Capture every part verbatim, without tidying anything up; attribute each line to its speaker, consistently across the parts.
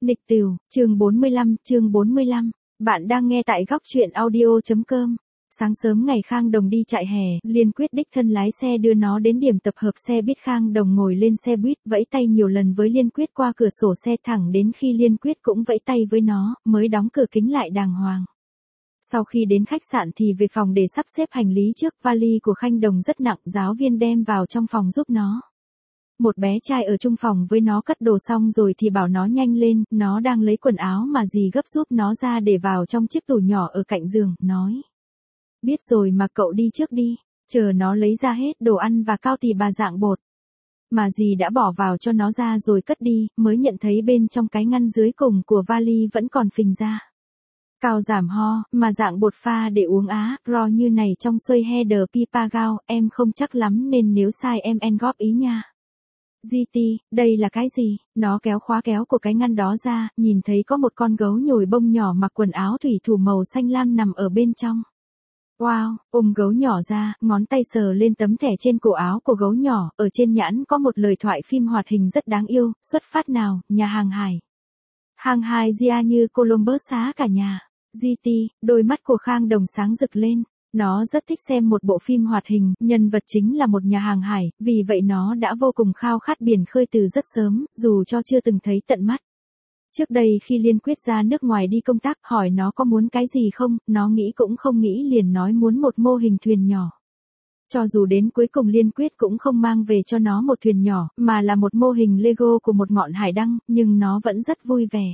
Speaker 1: Nịch tửu, chương bốn mươi lăm, chương bốn mươi lăm. Bạn đang nghe tại góc truyện audio chấm com. Sáng sớm ngày Khang Đồng đi chạy hè, Liên quyết đích thân lái xe đưa nó đến điểm tập hợp xe buýt. Khang Đồng ngồi lên xe buýt, vẫy tay nhiều lần với Liên quyết qua cửa sổ xe thẳng đến khi Liên quyết cũng vẫy tay với nó, mới đóng cửa kính lại đàng hoàng. Sau khi đến khách sạn thì về phòng để sắp xếp hành lý trước. Vali của Khang Đồng rất nặng, giáo viên đem vào trong phòng giúp nó. Một bé trai ở chung phòng với nó cất đồ xong rồi thì bảo nó nhanh lên, nó đang lấy quần áo mà dì gấp giúp nó ra để vào trong chiếc tủ nhỏ ở cạnh giường, nói. Biết rồi mà cậu đi trước đi, chờ nó lấy ra hết đồ ăn và cao tì bà dạng bột. Mà dì đã bỏ vào cho nó ra rồi cất đi, mới nhận thấy bên trong cái ngăn dưới cùng của vali vẫn còn phình ra. Cao giảm ho, mà dạng bột pha để uống á, ro như này trong xoay header pipa gao, em không chắc lắm nên nếu sai em en góp ý nha. giê tê, đây là cái gì? Nó kéo khóa kéo của cái ngăn đó ra, nhìn thấy có một con gấu nhồi bông nhỏ mặc quần áo thủy thủ màu xanh lam nằm ở bên trong. Wow, ôm gấu nhỏ ra, ngón tay sờ lên tấm thẻ trên cổ áo của gấu nhỏ, ở trên nhãn có một lời thoại phim hoạt hình rất đáng yêu, xuất phát nào, nhà hàng hải. Hàng hải Gia như Columbus xá cả nhà. giê tê, đôi mắt của Khang Đồng sáng rực lên. Nó rất thích xem một bộ phim hoạt hình, nhân vật chính là một nhà hàng hải, vì vậy nó đã vô cùng khao khát biển khơi từ rất sớm, dù cho chưa từng thấy tận mắt. Trước đây khi Liên quyết ra nước ngoài đi công tác, hỏi nó có muốn cái gì không, nó nghĩ cũng không nghĩ liền nói muốn một mô hình thuyền nhỏ. Cho dù đến cuối cùng Liên quyết cũng không mang về cho nó một thuyền nhỏ, mà là một mô hình Lego của một ngọn hải đăng, nhưng nó vẫn rất vui vẻ.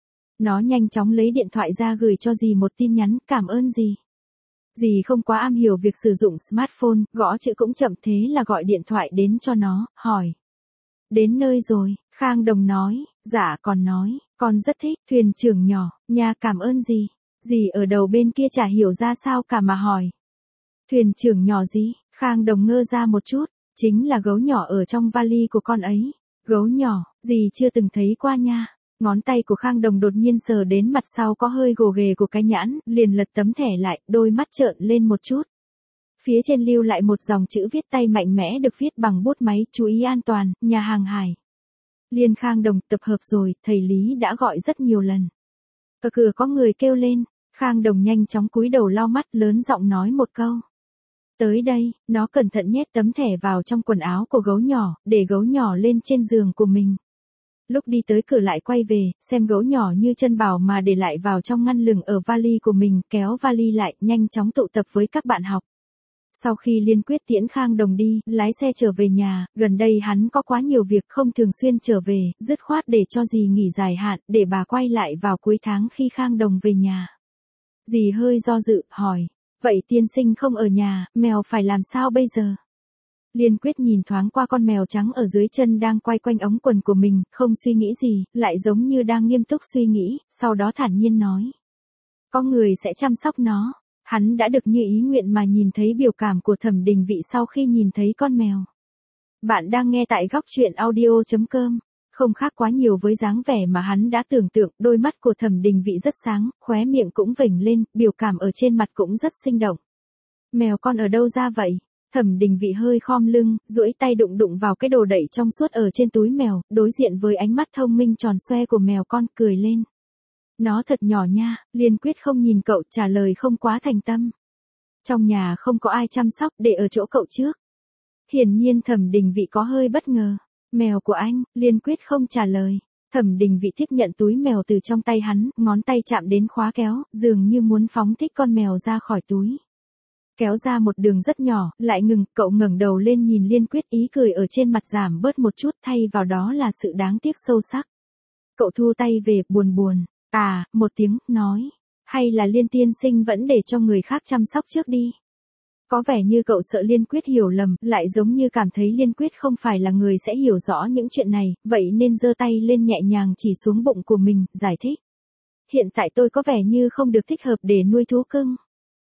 Speaker 1: Nó nhanh chóng lấy điện thoại ra gửi cho dì một tin nhắn, cảm ơn dì. Dì không quá am hiểu việc sử dụng smartphone, gõ chữ cũng chậm, thế là gọi điện thoại đến cho nó, hỏi. Đến nơi rồi, Khang Đồng nói, dạ còn nói, con rất thích, thuyền trưởng nhỏ, nha cảm ơn dì. Dì ở đầu bên kia chả hiểu ra sao cả mà hỏi. Thuyền trưởng nhỏ gì? Khang Đồng ngơ ra một chút, chính là gấu nhỏ ở trong vali của con ấy. Gấu nhỏ, dì chưa từng thấy qua nha. Ngón tay của Khang Đồng đột nhiên sờ đến mặt sau có hơi gồ ghề của cái nhãn, liền lật tấm thẻ lại, đôi mắt trợn lên một chút. Phía trên lưu lại một dòng chữ viết tay mạnh mẽ được viết bằng bút máy, chú ý an toàn, nhà hàng hải. Liên Khang Đồng, tập hợp rồi, thầy Lý đã gọi rất nhiều lần. Ở cửa có người kêu lên, Khang Đồng nhanh chóng cúi đầu lau mắt, lớn giọng nói một câu. Tới đây, nó cẩn thận nhét tấm thẻ vào trong quần áo của gấu nhỏ, để gấu nhỏ lên trên giường của mình. Lúc đi tới cửa lại quay về, xem gấu nhỏ như chân bảo mà để lại vào trong ngăn lửng ở vali của mình, kéo vali lại, nhanh chóng tụ tập với các bạn học. Sau khi Liên quyết tiễn Khang Đồng đi, lái xe trở về nhà, gần đây hắn có quá nhiều việc không thường xuyên trở về, dứt khoát để cho dì nghỉ dài hạn, để bà quay lại vào cuối tháng khi Khang Đồng về nhà. Dì hơi do dự, hỏi, vậy tiên sinh không ở nhà, mèo phải làm sao bây giờ? Liên quyết nhìn thoáng qua con mèo trắng ở dưới chân đang quay quanh ống quần của mình, không suy nghĩ gì, lại giống như đang nghiêm túc suy nghĩ, sau đó thản nhiên nói. Có người sẽ chăm sóc nó. Hắn đã được như ý nguyện mà nhìn thấy biểu cảm của Thẩm Đình Vị sau khi nhìn thấy con mèo. Bạn đang nghe tại góc truyện audio chấm com. Không khác quá nhiều với dáng vẻ mà hắn đã tưởng tượng, đôi mắt của Thẩm Đình Vị rất sáng, khóe miệng cũng vểnh lên, biểu cảm ở trên mặt cũng rất sinh động. Mèo con ở đâu ra vậy? Thẩm Đình Vị hơi khom lưng, duỗi tay đụng đụng vào cái đồ đậy trong suốt ở trên túi mèo, đối diện với ánh mắt thông minh tròn xoe của mèo con, cười lên. Nó thật nhỏ nha, Liên quyết không nhìn cậu, trả lời không quá thành tâm. Trong nhà không có ai chăm sóc, để ở chỗ cậu trước. Hiển nhiên Thẩm Đình Vị có hơi bất ngờ. Mèo của anh, Liên quyết không trả lời. Thẩm Đình Vị tiếp nhận túi mèo từ trong tay hắn, ngón tay chạm đến khóa kéo, dường như muốn phóng thích con mèo ra khỏi túi. Kéo ra một đường rất nhỏ, lại ngừng, cậu ngẩng đầu lên nhìn Liên quyết, ý cười ở trên mặt giảm bớt một chút, thay vào đó là sự đáng tiếc sâu sắc. Cậu thu tay về, buồn buồn, à, một tiếng, nói, hay là Liên tiên sinh vẫn để cho người khác chăm sóc trước đi. Có vẻ như cậu sợ Liên quyết hiểu lầm, lại giống như cảm thấy Liên quyết không phải là người sẽ hiểu rõ những chuyện này, vậy nên giơ tay lên nhẹ nhàng chỉ xuống bụng của mình, giải thích. Hiện tại tôi có vẻ như không được thích hợp để nuôi thú cưng.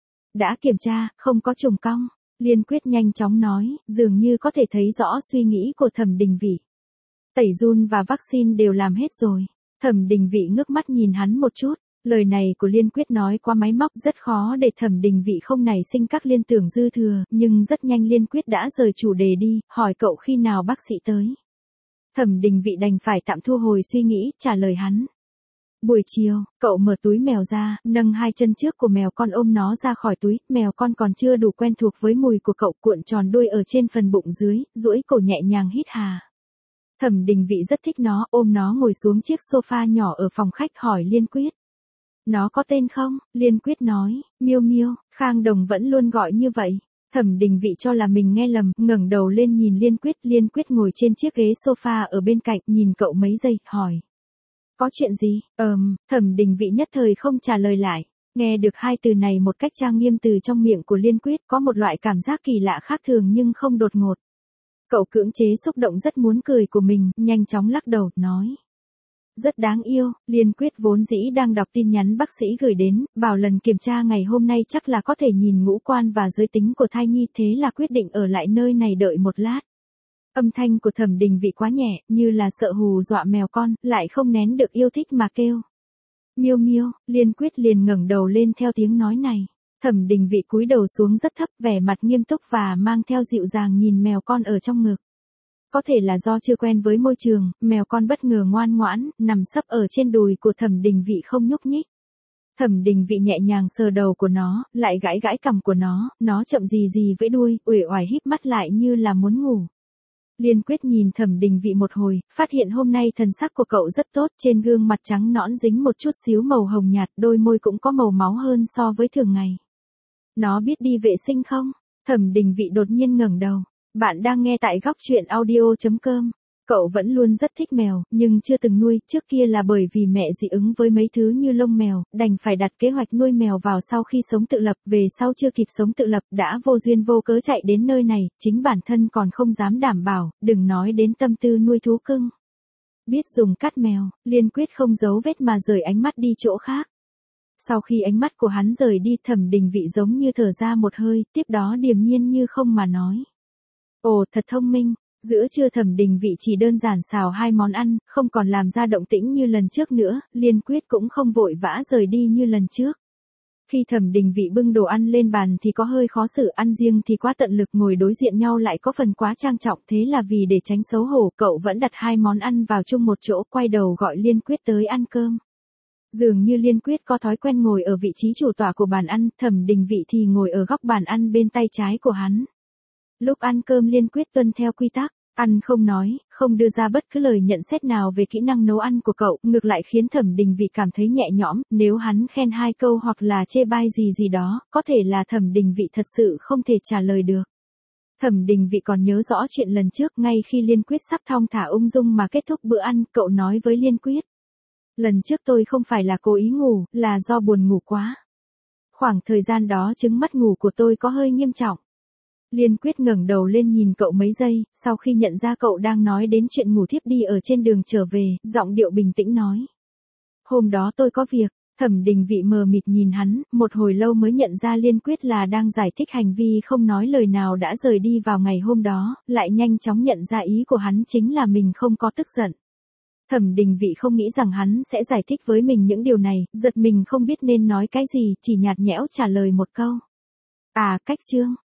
Speaker 1: Đã kiểm tra, không có trùng cong. Liên quyết nhanh chóng nói, dường như có thể thấy rõ suy nghĩ của Thẩm Đình Vị. Tẩy giun và vaccine đều làm hết rồi. Thẩm Đình Vị ngước mắt nhìn hắn một chút. Lời này của Liên quyết nói qua máy móc, rất khó để Thẩm Đình Vị không nảy sinh các liên tưởng dư thừa, nhưng rất nhanh Liên quyết đã rời chủ đề đi, hỏi cậu khi nào bác sĩ tới. Thẩm Đình Vị đành phải tạm thu hồi suy nghĩ, trả lời hắn. Buổi chiều, cậu mở túi mèo ra, nâng hai chân trước của mèo con ôm nó ra khỏi túi, mèo con còn chưa đủ quen thuộc với mùi của cậu, cuộn tròn đuôi ở trên phần bụng dưới, duỗi cổ nhẹ nhàng hít hà. Thẩm Đình Vị rất thích nó, ôm nó ngồi xuống chiếc sofa nhỏ ở phòng khách hỏi Liên Quyết. Nó có tên không? Liên Quyết nói, Miêu Miêu, Khang Đồng vẫn luôn gọi như vậy. Thẩm Đình Vị cho là mình nghe lầm, ngẩng đầu lên nhìn Liên Quyết, Liên Quyết ngồi trên chiếc ghế sofa ở bên cạnh, nhìn cậu mấy giây, hỏi. Có chuyện gì? Ờm, Thẩm Đình Vị nhất thời không trả lời lại. Nghe được hai từ này một cách trang nghiêm từ trong miệng của Liên Quyết, có một loại cảm giác kỳ lạ khác thường nhưng không đột ngột. Cậu cưỡng chế xúc động rất muốn cười của mình, nhanh chóng lắc đầu, nói. Rất đáng yêu. Liên Quyết vốn dĩ đang đọc tin nhắn bác sĩ gửi đến, bảo lần kiểm tra ngày hôm nay chắc là có thể nhìn ngũ quan và giới tính của thai nhi, thế là quyết định ở lại nơi này đợi một lát. Âm thanh của Thẩm Đình Vị quá nhẹ, như là sợ hù dọa mèo con, lại không nén được yêu thích mà kêu. Miêu Miêu. Liên Quyết liền ngẩng đầu lên theo tiếng nói này. Thẩm Đình Vị cúi đầu xuống rất thấp, vẻ mặt nghiêm túc và mang theo dịu dàng nhìn mèo con ở trong ngực. Có thể là do chưa quen với môi trường, mèo con bất ngờ ngoan ngoãn, nằm sấp ở trên đùi của Thẩm Đình Vị không nhúc nhích. Thẩm Đình Vị nhẹ nhàng sờ đầu của nó, lại gãi gãi cằm của nó, nó chậm gì gì vẫy đuôi, uể oải híp mắt lại như là muốn ngủ. Liên Quyết nhìn Thẩm Đình Vị một hồi, phát hiện hôm nay thần sắc của cậu rất tốt, trên gương mặt trắng nõn dính một chút xíu màu hồng nhạt, đôi môi cũng có màu máu hơn so với thường ngày. Nó biết đi vệ sinh không? Thẩm Đình Vị đột nhiên ngẩng đầu. Bạn đang nghe tại góc truyện audio chấm com. Cậu vẫn luôn rất thích mèo, nhưng chưa từng nuôi, trước kia là bởi vì mẹ dị ứng với mấy thứ như lông mèo, đành phải đặt kế hoạch nuôi mèo vào sau khi sống tự lập, về sau chưa kịp sống tự lập, đã vô duyên vô cớ chạy đến nơi này, chính bản thân còn không dám đảm bảo, đừng nói đến tâm tư nuôi thú cưng. Biết dùng cắt mèo, Liên Quyết không giấu vết mà rời ánh mắt đi chỗ khác. Sau khi ánh mắt của hắn rời đi, Thẩm Đình Vị giống như thở ra một hơi, tiếp đó điềm nhiên như không mà nói. Ồ, thật thông minh. Giữa trưa Thẩm Đình Vị chỉ đơn giản xào hai món ăn, không còn làm ra động tĩnh như lần trước nữa, Liên Quyết cũng không vội vã rời đi như lần trước. Khi Thẩm Đình Vị bưng đồ ăn lên bàn thì có hơi khó xử, ăn riêng thì quá tận lực, ngồi đối diện nhau lại có phần quá trang trọng, thế là vì để tránh xấu hổ, cậu vẫn đặt hai món ăn vào chung một chỗ, quay đầu gọi Liên Quyết tới ăn cơm. Dường như Liên Quyết có thói quen ngồi ở vị trí chủ tọa của bàn ăn, Thẩm Đình Vị thì ngồi ở góc bàn ăn bên tay trái của hắn. Lúc ăn cơm Liên Quyết tuân theo quy tắc, ăn không nói, không đưa ra bất cứ lời nhận xét nào về kỹ năng nấu ăn của cậu, ngược lại khiến Thẩm Đình Vị cảm thấy nhẹ nhõm, nếu hắn khen hai câu hoặc là chê bai gì gì đó, có thể là Thẩm Đình Vị thật sự không thể trả lời được. Thẩm Đình Vị còn nhớ rõ chuyện lần trước, ngay khi Liên Quyết sắp thong thả ung dung mà kết thúc bữa ăn, cậu nói với Liên Quyết. Lần trước tôi không phải là cố ý ngủ, là do buồn ngủ quá. Khoảng thời gian đó chứng mất ngủ của tôi có hơi nghiêm trọng. Liên Quyết ngẩng đầu lên nhìn cậu mấy giây, sau khi nhận ra cậu đang nói đến chuyện ngủ thiếp đi ở trên đường trở về, giọng điệu bình tĩnh nói. Hôm đó tôi có việc. Thẩm Đình Vị mờ mịt nhìn hắn, một hồi lâu mới nhận ra Liên Quyết là đang giải thích hành vi không nói lời nào đã rời đi vào ngày hôm đó, lại nhanh chóng nhận ra ý của hắn chính là mình không có tức giận. Thẩm Đình Vị không nghĩ rằng hắn sẽ giải thích với mình những điều này, giật mình không biết nên nói cái gì, chỉ nhạt nhẽo trả lời một câu. À, cách chương.